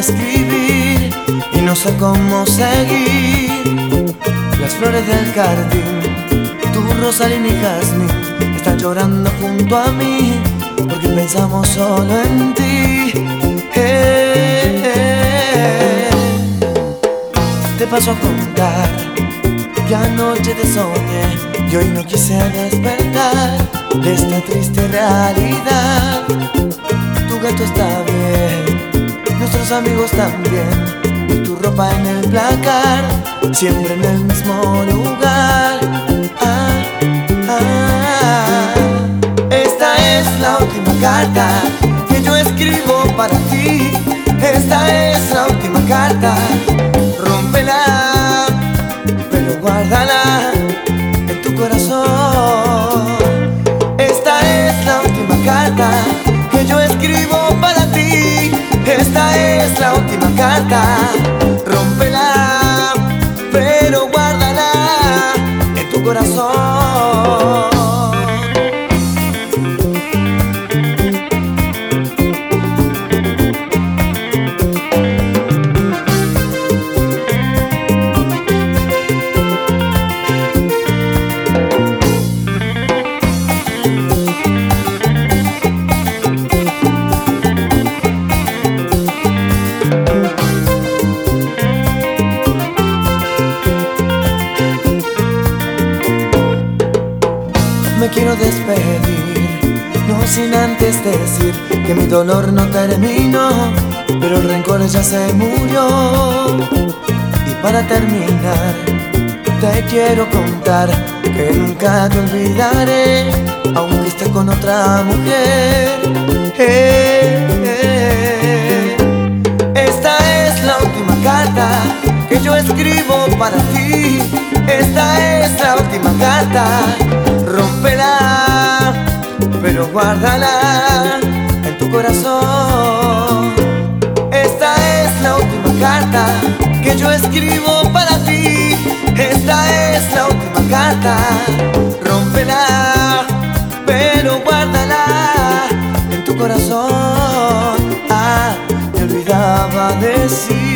escribir y no sé cómo seguir. Las flores del jardín, tu rosa y mi jazmín, están llorando junto a mí porque pensamos solo en ti. Te paso a contar que anoche te soñé y hoy no quise despertar de esta triste realidad. Tu gato está bien, nuestros amigos también, y tu ropa en el placar, siempre en el mismo lugar. Esta es la última carta que yo escribo para ti. Esta es la última carta, rómpela, pero guárdala en tu corazón. Esta es la última carta que yo escribo para ti. Esta es la última carta, rómpela, pero guárdala en tu corazón. Me quiero despedir, no sin antes decir que mi dolor no terminó, pero el rencor ya se murió. Y para terminar, te quiero contar que nunca te olvidaré, aunque esté con otra mujer. Esta es la última carta que yo escribo para ti. Esta es la última carta, rómpela, pero guárdala en tu corazón. Esta es la última carta que yo escribo para ti. Esta es la última carta, rómpela, pero guárdala en tu corazón. Me olvidaba decir